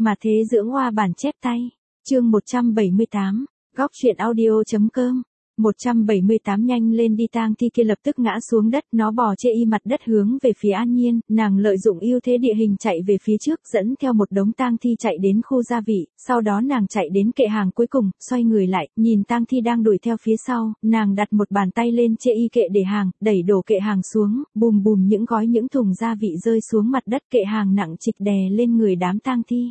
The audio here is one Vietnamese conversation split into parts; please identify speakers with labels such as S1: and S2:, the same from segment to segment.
S1: Mà thế dưỡng hoa bản chép tay. Chương 178. Góc truyện audio.com. 178 nhanh lên đi, tang thi kia lập tức ngã xuống đất, nó bò chê y mặt đất hướng về phía An Nhiên, nàng lợi dụng ưu thế địa hình chạy về phía trước, dẫn theo một đống tang thi chạy đến khu gia vị, sau đó nàng chạy đến kệ hàng cuối cùng, xoay người lại, nhìn tang thi đang đuổi theo phía sau, nàng đặt một bàn tay lên chê y kệ để hàng, đẩy đổ kệ hàng xuống, bùm bùm những thùng gia vị rơi xuống mặt đất, kệ hàng nặng trịch đè lên người đám tang thi.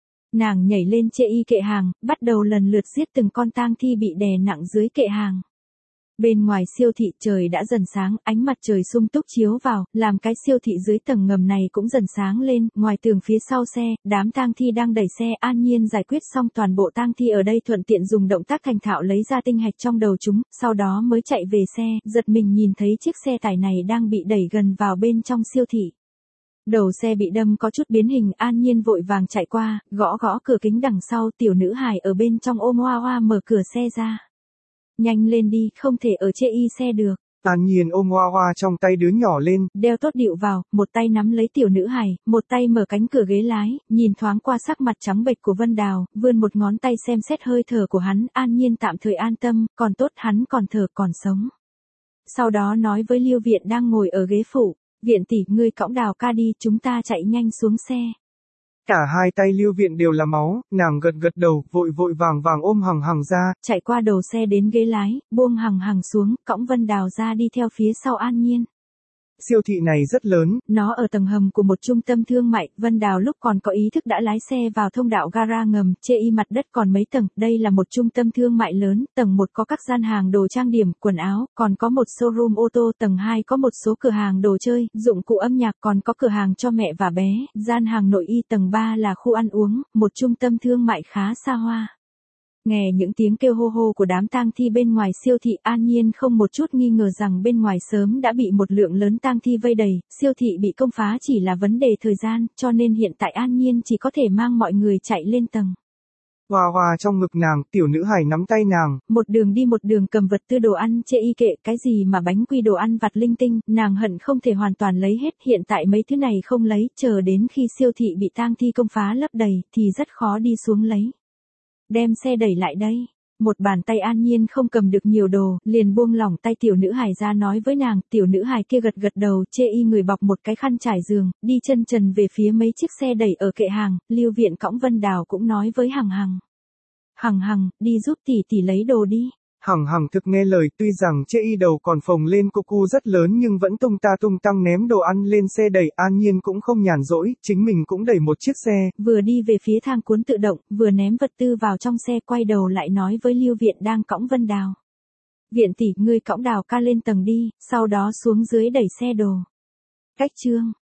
S1: Nàng nhảy lên chê y kệ hàng, bắt đầu lần lượt giết từng con tang thi bị đè nặng dưới kệ hàng. Bên ngoài siêu thị trời đã dần sáng, ánh mặt trời sung túc chiếu vào, làm cái siêu thị dưới tầng ngầm này cũng dần sáng lên, ngoài tường phía sau xe, đám tang thi đang đẩy xe, An Nhiên giải quyết xong toàn bộ tang thi ở đây thuận tiện dùng động tác thành thạo lấy ra tinh hạch trong đầu chúng, sau đó mới chạy về xe, giật mình nhìn thấy chiếc xe tải này đang bị đẩy gần vào bên trong siêu thị. Đầu xe bị đâm có chút biến hình, An Nhiên vội vàng chạy qua, gõ cửa kính đằng sau, tiểu nữ hài ở bên trong ôm Hoa Hoa mở cửa xe ra. Nhanh lên đi, không thể ở chê y xe được.
S2: An Nhiên ôm Hoa Hoa trong tay đứa nhỏ lên,
S1: đeo tốt điệu vào, một tay nắm lấy tiểu nữ hài, một tay mở cánh cửa ghế lái, nhìn thoáng qua sắc mặt trắng bệch của Vân Đào, vươn một ngón tay xem xét hơi thở của hắn, An Nhiên tạm thời an tâm, còn tốt hắn còn thở còn sống. Sau đó nói với Lưu Viện đang ngồi ở ghế phụ, Viện tỷ, ngươi cõng Đào ca đi, chúng ta chạy nhanh xuống xe.
S2: Cả hai tay Lưu Viện đều là máu, nàng gật đầu, vội vàng ôm Hằng Hằng ra,
S1: chạy qua đầu xe đến ghế lái, buông Hằng Hằng xuống, cõng Vân Đào ra đi theo phía sau An Nhiên.
S2: Siêu thị này rất lớn,
S1: nó ở tầng hầm của một trung tâm thương mại, Vân Đào lúc còn có ý thức đã lái xe vào thông đạo gara ngầm, chê y mặt đất còn mấy tầng, đây là một trung tâm thương mại lớn, tầng 1 có các gian hàng đồ trang điểm, quần áo, còn có một showroom ô tô, tầng 2 có một số cửa hàng đồ chơi, dụng cụ âm nhạc, còn có cửa hàng cho mẹ và bé, gian hàng nội y, tầng 3 là khu ăn uống, một trung tâm thương mại khá xa hoa. Nghe những tiếng kêu hô hô của đám tang thi bên ngoài siêu thị, An Nhiên không một chút nghi ngờ rằng bên ngoài sớm đã bị một lượng lớn tang thi vây đầy, siêu thị bị công phá chỉ là vấn đề thời gian, cho nên hiện tại An Nhiên chỉ có thể mang mọi người chạy lên tầng.
S2: Hoa Hoa trong ngực nàng, tiểu nữ hài nắm tay nàng.
S1: Một đường đi một đường cầm vật tư đồ ăn chê y kệ, cái gì mà bánh quy đồ ăn vặt linh tinh, nàng hận không thể hoàn toàn lấy hết, hiện tại mấy thứ này không lấy, chờ đến khi siêu thị bị tang thi công phá lấp đầy, thì rất khó đi xuống lấy. Đem xe đẩy lại đây. Một bàn tay An Nhiên không cầm được nhiều đồ, liền buông lỏng tay tiểu nữ hài ra nói với nàng, tiểu nữ hài kia gật đầu, chê y người bọc một cái khăn trải giường, đi chân trần về phía mấy chiếc xe đẩy ở kệ hàng, Lưu Viện cõng Vân Đào cũng nói với Hằng Hằng. Hằng Hằng, đi giúp tỷ lấy đồ đi.
S2: Hằng Hằng thực nghe lời, tuy rằng chê y đầu còn phồng lên cu rất lớn nhưng vẫn tung tăng ném đồ ăn lên xe đẩy, An Nhiên cũng không nhàn rỗi, chính mình cũng đẩy một chiếc xe.
S1: Vừa đi về phía thang cuốn tự động, vừa ném vật tư vào trong xe, quay đầu lại nói với Lưu Viện đang cõng Vân Đào. Viện tỷ, ngươi cõng Đào ca lên tầng đi, sau đó xuống dưới đẩy xe đồ. Cách chương.